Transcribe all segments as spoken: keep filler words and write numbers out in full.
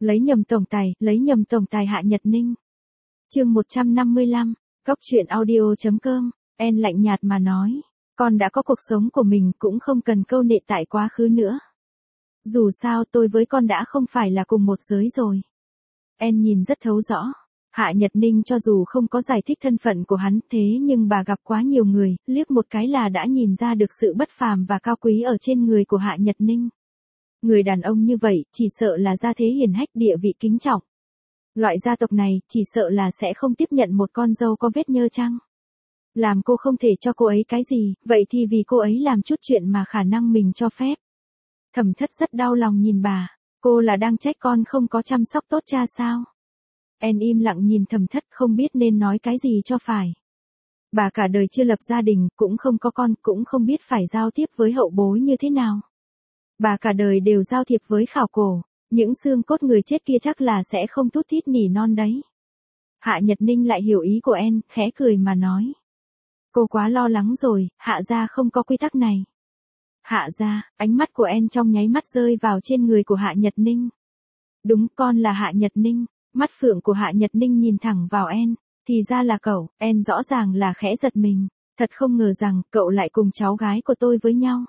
Lấy nhầm tổng tài, lấy nhầm tổng tài Hạ Nhật Ninh. Chương một trăm năm mươi lăm, Góc truyện audio chấm com, En lạnh nhạt mà nói, con đã có cuộc sống của mình cũng không cần câu nệ tại quá khứ nữa. Dù sao tôi với con đã không phải là cùng một giới rồi. En nhìn rất thấu rõ. Hạ Nhật Ninh cho dù không có giải thích thân phận của hắn thế nhưng bà gặp quá nhiều người, liếc một cái là đã nhìn ra được sự bất phàm và cao quý ở trên người của Hạ Nhật Ninh. Người đàn ông như vậy chỉ sợ là gia thế hiển hách địa vị kính trọng. Loại gia tộc này chỉ sợ là sẽ không tiếp nhận một con dâu có vết nhơ chăng. Làm cô không thể cho cô ấy cái gì, vậy thì vì cô ấy làm chút chuyện mà khả năng mình cho phép. Thẩm Thất rất đau lòng nhìn bà, cô là đang trách con không có chăm sóc tốt cha sao? En im lặng nhìn Thẩm Thất không biết nên nói cái gì cho phải. Bà cả đời chưa lập gia đình, cũng không có con, cũng không biết phải giao tiếp với hậu bối như thế nào. Bà cả đời đều giao thiệp với khảo cổ, những xương cốt người chết kia chắc là sẽ không thút thít nỉ non đấy. Hạ Nhật Ninh lại hiểu ý của En, khẽ cười mà nói. Cô quá lo lắng rồi, Hạ gia không có quy tắc này. Hạ gia, ánh mắt của En trong nháy mắt rơi vào trên người của Hạ Nhật Ninh. Đúng, con là Hạ Nhật Ninh. Mắt phượng của Hạ Nhật Ninh nhìn thẳng vào En, thì ra là cậu. En rõ ràng là khẽ giật mình, thật không ngờ rằng cậu lại cùng cháu gái của tôi với nhau.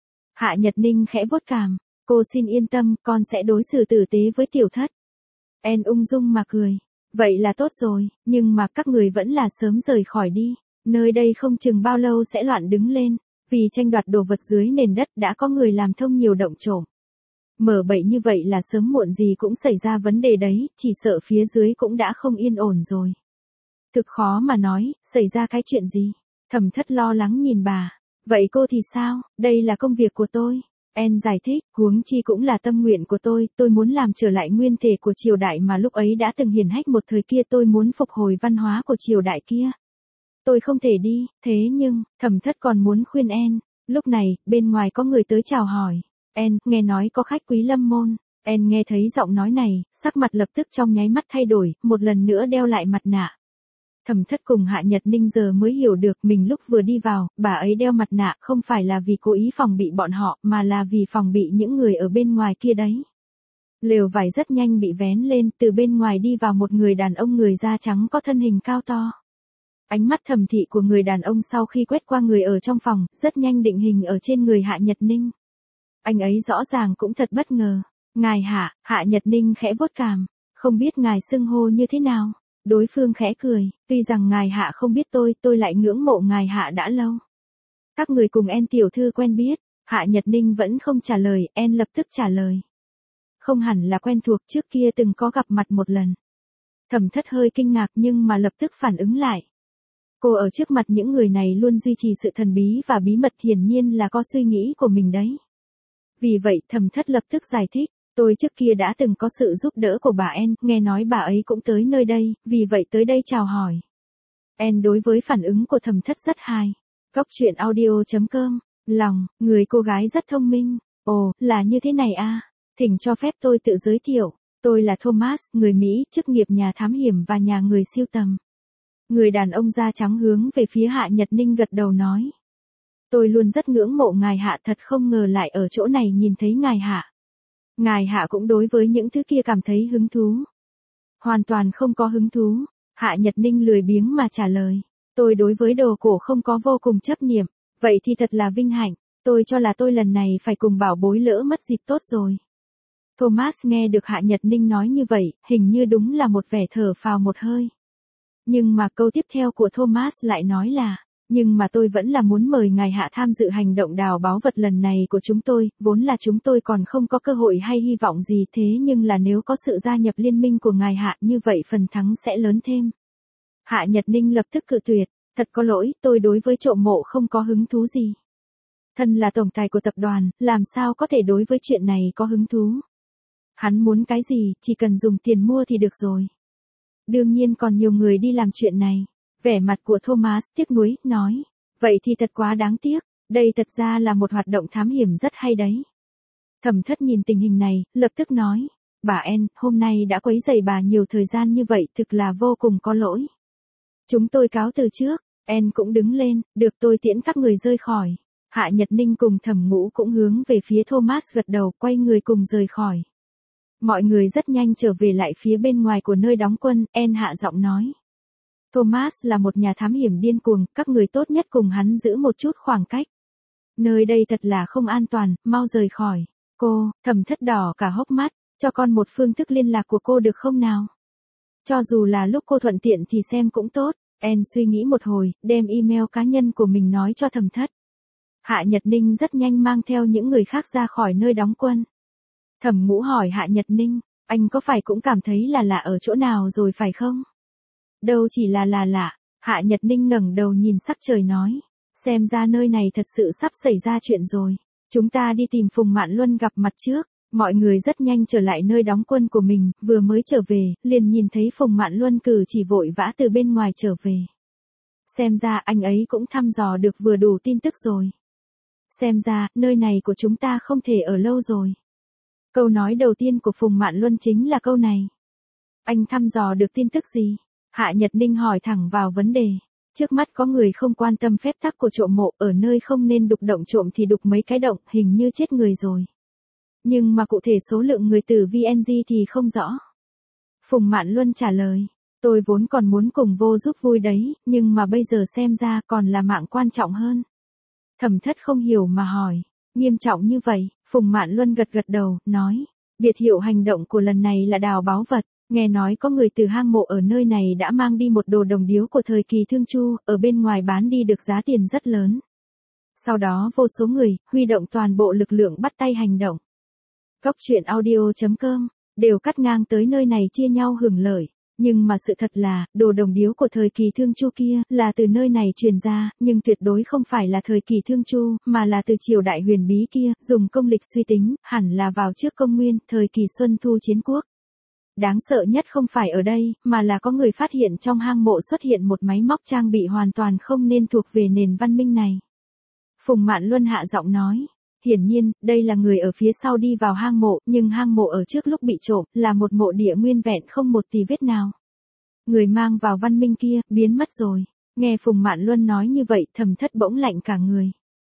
Hạ Nhật Ninh khẽ vuốt cằm, cô xin yên tâm, con sẽ đối xử tử tế với tiểu thất. En ung dung mà cười, vậy là tốt rồi, nhưng mà các người vẫn là sớm rời khỏi đi, nơi đây không chừng bao lâu sẽ loạn đứng lên, vì tranh đoạt đồ vật dưới nền đất đã có người làm thông nhiều động trộm. Mở bậy như vậy là sớm muộn gì cũng xảy ra vấn đề đấy, chỉ sợ phía dưới cũng đã không yên ổn rồi. Thực khó mà nói, xảy ra cái chuyện gì? Thẩm Thất lo lắng nhìn bà. Vậy cô thì sao? Đây là công việc của tôi. En giải thích, huống chi cũng là tâm nguyện của tôi, tôi muốn làm trở lại nguyên thể của triều đại mà lúc ấy đã từng hiển hách một thời kia, tôi muốn phục hồi văn hóa của triều đại kia. Tôi không thể đi, thế nhưng, Thẩm Thất còn muốn khuyên En. Lúc này, bên ngoài có người tới chào hỏi. En, nghe nói có khách quý Lâm môn. En nghe thấy giọng nói này, sắc mặt lập tức trong nháy mắt thay đổi, một lần nữa đeo lại mặt nạ. Thẩm Thất cùng Hạ Nhật Ninh giờ mới hiểu được mình lúc vừa đi vào, bà ấy đeo mặt nạ không phải là vì cố ý phòng bị bọn họ, mà là vì phòng bị những người ở bên ngoài kia đấy. Lều vải rất nhanh bị vén lên, từ bên ngoài đi vào một người đàn ông người da trắng có thân hình cao to. Ánh mắt thẩm thị của người đàn ông sau khi quét qua người ở trong phòng, rất nhanh định hình ở trên người Hạ Nhật Ninh. Anh ấy rõ ràng cũng thật bất ngờ. Ngài Hạ, Hạ Nhật Ninh khẽ vuốt cằm, không biết ngài xưng hô như thế nào. Đối phương khẽ cười, tuy rằng ngài Hạ không biết tôi, tôi lại ngưỡng mộ ngài Hạ đã lâu. Các người cùng En tiểu thư quen biết, Hạ Nhật Ninh vẫn không trả lời, En lập tức trả lời. Không hẳn là quen thuộc, trước kia từng có gặp mặt một lần. Thẩm Thất hơi kinh ngạc nhưng mà lập tức phản ứng lại. Cô ở trước mặt những người này luôn duy trì sự thần bí và bí mật, hiển nhiên là có suy nghĩ của mình đấy. Vì vậy Thẩm Thất lập tức giải thích, tôi trước kia đã từng có sự giúp đỡ của bà En, nghe nói bà ấy cũng tới nơi đây, vì vậy tới đây chào hỏi. En đối với phản ứng của Thẩm Thất rất hài. Góc truyện audio chấm com, lòng, người cô gái rất thông minh. Ồ, là như thế này à, thỉnh cho phép tôi tự giới thiệu, tôi là Thomas, người Mỹ, chức nghiệp nhà thám hiểm và nhà người siêu tầm. Người đàn ông da trắng hướng về phía Hạ Nhật Ninh gật đầu nói. Tôi luôn rất ngưỡng mộ ngài Hạ, thật không ngờ lại ở chỗ này nhìn thấy ngài Hạ. Ngài Hạ cũng đối với những thứ kia cảm thấy hứng thú. Hoàn toàn không có hứng thú. Hạ Nhật Ninh lười biếng mà trả lời. Tôi đối với đồ cổ không có vô cùng chấp niệm. Vậy thì thật là vinh hạnh. Tôi cho là tôi lần này phải cùng bảo bối lỡ mất dịp tốt rồi. Thomas nghe được Hạ Nhật Ninh nói như vậy, hình như đúng là một vẻ thở phào một hơi. Nhưng mà câu tiếp theo của Thomas lại nói là, nhưng mà tôi vẫn là muốn mời ngài Hạ tham dự hành động đào báu vật lần này của chúng tôi, vốn là chúng tôi còn không có cơ hội hay hy vọng gì, thế nhưng là nếu có sự gia nhập liên minh của ngài Hạ như vậy phần thắng sẽ lớn thêm. Hạ Nhật Ninh lập tức cự tuyệt, thật có lỗi, tôi đối với trộm mộ không có hứng thú gì. Thân là tổng tài của tập đoàn, làm sao có thể đối với chuyện này có hứng thú. Hắn muốn cái gì, chỉ cần dùng tiền mua thì được rồi. Đương nhiên còn nhiều người đi làm chuyện này. Vẻ mặt của Thomas tiếc nuối, nói. Vậy thì thật quá đáng tiếc, đây thật ra là một hoạt động thám hiểm rất hay đấy. Thẩm Thất nhìn tình hình này, lập tức nói. Bà En, hôm nay đã quấy rầy bà nhiều thời gian như vậy, thực là vô cùng có lỗi. Chúng tôi cáo từ trước. En cũng đứng lên, được tôi tiễn các người rời khỏi. Hạ Nhật Ninh cùng Thẩm Ngũ cũng hướng về phía Thomas gật đầu, quay người cùng rời khỏi. Mọi người rất nhanh trở về lại phía bên ngoài của nơi đóng quân, Anne hạ giọng nói. Thomas là một nhà thám hiểm điên cuồng, các người tốt nhất cùng hắn giữ một chút khoảng cách. Nơi đây thật là không an toàn, mau rời khỏi. Cô, Thẩm Thất đỏ cả hốc mắt, cho con một phương thức liên lạc của cô được không nào? Cho dù là lúc cô thuận tiện thì xem cũng tốt. Anne suy nghĩ một hồi, đem email cá nhân của mình nói cho Thẩm Thất. Hạ Nhật Ninh rất nhanh mang theo những người khác ra khỏi nơi đóng quân. Thẩm Ngũ hỏi Hạ Nhật Ninh, anh có phải cũng cảm thấy là lạ ở chỗ nào rồi phải không? Đâu chỉ là là lạ, Hạ Nhật Ninh ngẩng đầu nhìn sắc trời nói. Xem ra nơi này thật sự sắp xảy ra chuyện rồi. Chúng ta đi tìm Phùng Mạn Luân gặp mặt trước. Mọi người rất nhanh trở lại nơi đóng quân của mình, vừa mới trở về, liền nhìn thấy Phùng Mạn Luân cử chỉ vội vã từ bên ngoài trở về. Xem ra anh ấy cũng thăm dò được vừa đủ tin tức rồi. Xem ra, nơi này của chúng ta không thể ở lâu rồi. Câu nói đầu tiên của Phùng Mạn Luân chính là câu này. Anh thăm dò được tin tức gì? Hạ Nhật Ninh hỏi thẳng vào vấn đề. Trước mắt có người không quan tâm phép tắc của trộm mộ, ở nơi không nên đục động trộm thì đục mấy cái động, hình như chết người rồi. Nhưng mà cụ thể số lượng người tử vê en giê thì không rõ. Phùng Mạn Luân trả lời, tôi vốn còn muốn cùng vô giúp vui đấy, nhưng mà bây giờ xem ra còn là mạng quan trọng hơn. Thẩm Thất không hiểu mà hỏi, nghiêm trọng như vậy? Phùng Mạn Luân gật gật đầu, nói, biệt hiệu hành động của lần này là đào báu vật. Nghe nói có người từ hang mộ ở nơi này đã mang đi một đồ đồng điếu của thời kỳ Thương Chu, ở bên ngoài bán đi được giá tiền rất lớn. Sau đó vô số người, huy động toàn bộ lực lượng bắt tay hành động. Góc truyện audio chấm com, đều cắt ngang tới nơi này chia nhau hưởng lợi. Nhưng mà sự thật là, đồ đồng điếu của thời kỳ Thương Chu kia, là từ nơi này truyền ra, nhưng tuyệt đối không phải là thời kỳ Thương Chu, mà là từ triều đại huyền bí kia, dùng công lịch suy tính, hẳn là vào trước công nguyên, thời kỳ Xuân Thu chiến quốc. Đáng sợ nhất không phải ở đây, mà là có người phát hiện trong hang mộ xuất hiện một máy móc trang bị hoàn toàn không nên thuộc về nền văn minh này. Phùng Mạn Luân hạ giọng nói, hiển nhiên, đây là người ở phía sau đi vào hang mộ, nhưng hang mộ ở trước lúc bị trộm, là một mộ địa nguyên vẹn không một tì vết nào. Người mang vào văn minh kia, biến mất rồi. Nghe Phùng Mạn Luân nói như vậy, Thẩm Thất bỗng lạnh cả người.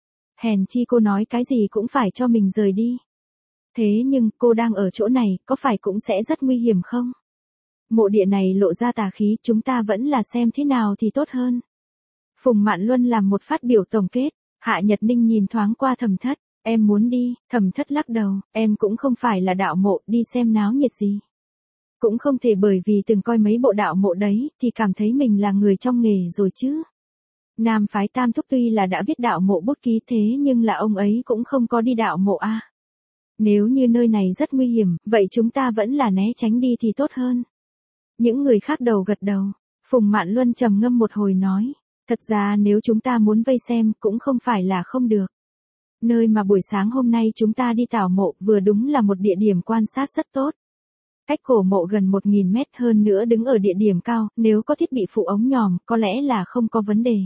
Hèn chi cô nói cái gì cũng phải cho mình rời đi. Thế nhưng, cô đang ở chỗ này, có phải cũng sẽ rất nguy hiểm không? Mộ địa này lộ ra tà khí, chúng ta vẫn là xem thế nào thì tốt hơn. Phùng Mạn Luân làm một phát biểu tổng kết, Hạ Nhật Ninh nhìn thoáng qua Thẩm Thất, em muốn đi, Thẩm Thất lắc đầu, em cũng không phải là đạo mộ, đi xem náo nhiệt gì. Cũng không thể bởi vì từng coi mấy bộ đạo mộ đấy, thì cảm thấy mình là người trong nghề rồi chứ. Nam phái Tam Thúc tuy là đã viết đạo mộ bút ký thế nhưng là ông ấy cũng không có đi đạo mộ a. Nếu như nơi này rất nguy hiểm, vậy chúng ta vẫn là né tránh đi thì tốt hơn. Những người khác đầu gật đầu. Phùng Mạn Luân trầm ngâm một hồi nói. Thật ra nếu chúng ta muốn vây xem cũng không phải là không được. Nơi mà buổi sáng hôm nay chúng ta đi tảo mộ vừa đúng là một địa điểm quan sát rất tốt. Cách cổ mộ gần một nghìn mét hơn nữa đứng ở địa điểm cao, nếu có thiết bị phụ ống nhòm có lẽ là không có vấn đề.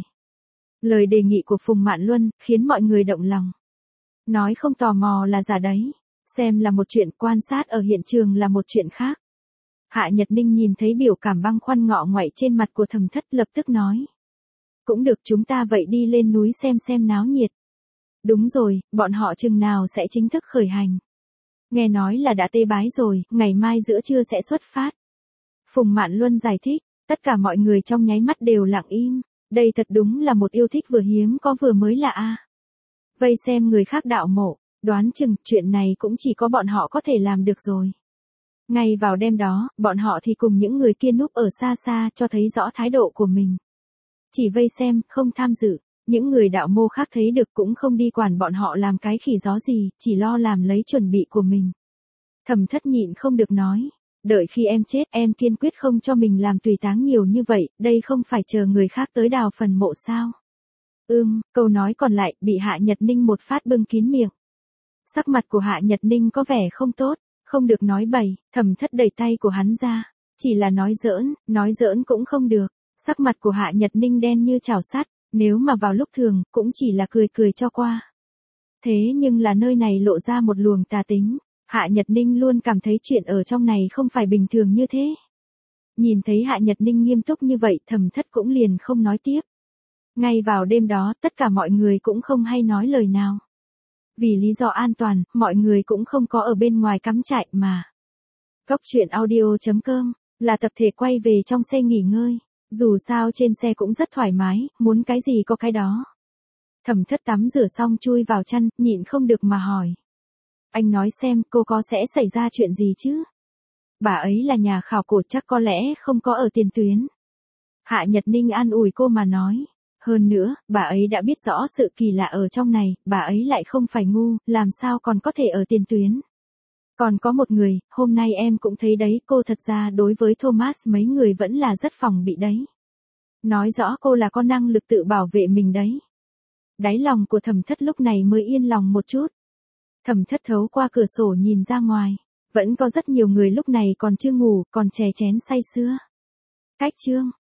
Lời đề nghị của Phùng Mạn Luân khiến mọi người động lòng. Nói không tò mò là giả đấy. Xem là một chuyện, quan sát ở hiện trường là một chuyện khác. Hạ Nhật Ninh nhìn thấy biểu cảm băng khoăn ngọ ngoại trên mặt của Thẩm Thất lập tức nói. Cũng được, chúng ta vậy đi lên núi xem xem náo nhiệt. Đúng rồi, bọn họ chừng nào sẽ chính thức khởi hành. Nghe nói là đã tê bái rồi, ngày mai giữa trưa sẽ xuất phát. Phùng Mạn Luân giải thích, tất cả mọi người trong nháy mắt đều lặng im. Đây thật đúng là một yêu thích vừa hiếm có vừa mới lạ a. Vây xem người khác đạo mộ. Đoán chừng, chuyện này cũng chỉ có bọn họ có thể làm được rồi. Ngay vào đêm đó, bọn họ thì cùng những người kia núp ở xa xa cho thấy rõ thái độ của mình. Chỉ vây xem, không tham dự. Những người đạo mô khác thấy được cũng không đi quản bọn họ làm cái khỉ gió gì, chỉ lo làm lấy chuẩn bị của mình. Thẩm Thất nhịn không được nói. Đợi khi em chết, em kiên quyết không cho mình làm tùy táng nhiều như vậy, đây không phải chờ người khác tới đào phần mộ sao. Ưm, câu nói còn lại, bị Hạ Nhật Ninh một phát bưng kín miệng. Sắc mặt của Hạ Nhật Ninh có vẻ không tốt, không được nói bậy, Thẩm Thất đẩy tay của hắn ra. Chỉ là nói giỡn, nói giỡn cũng không được. Sắc mặt của Hạ Nhật Ninh đen như chảo sắt, nếu mà vào lúc thường, cũng chỉ là cười cười cho qua. Thế nhưng là nơi này lộ ra một luồng tà tính, Hạ Nhật Ninh luôn cảm thấy chuyện ở trong này không phải bình thường như thế. Nhìn thấy Hạ Nhật Ninh nghiêm túc như vậy, Thẩm Thất cũng liền không nói tiếp. Ngay vào đêm đó, tất cả mọi người cũng không hay nói lời nào. Vì lý do an toàn, mọi người cũng không có ở bên ngoài cắm trại mà Góc truyện audio chấm com là tập thể quay về trong xe nghỉ ngơi. Dù sao trên xe cũng rất thoải mái, muốn cái gì có cái đó. Thẩm Thất tắm rửa xong chui vào chăn, nhịn không được mà hỏi. Anh nói xem cô có sẽ xảy ra chuyện gì chứ? Bà ấy là nhà khảo cổ chắc có lẽ không có ở tiền tuyến. Hạ Nhật Ninh an ủi cô mà nói. Hơn nữa, bà ấy đã biết rõ sự kỳ lạ ở trong này, bà ấy lại không phải ngu, làm sao còn có thể ở tiền tuyến. Còn có một người, hôm nay em cũng thấy đấy, cô thật ra đối với Thomas mấy người vẫn là rất phòng bị đấy. Nói rõ cô là có năng lực tự bảo vệ mình đấy. Đáy lòng của Thẩm Thất lúc này mới yên lòng một chút. Thẩm Thất thấu qua cửa sổ nhìn ra ngoài, vẫn có rất nhiều người lúc này còn chưa ngủ, còn chè chén say sưa. Cách chương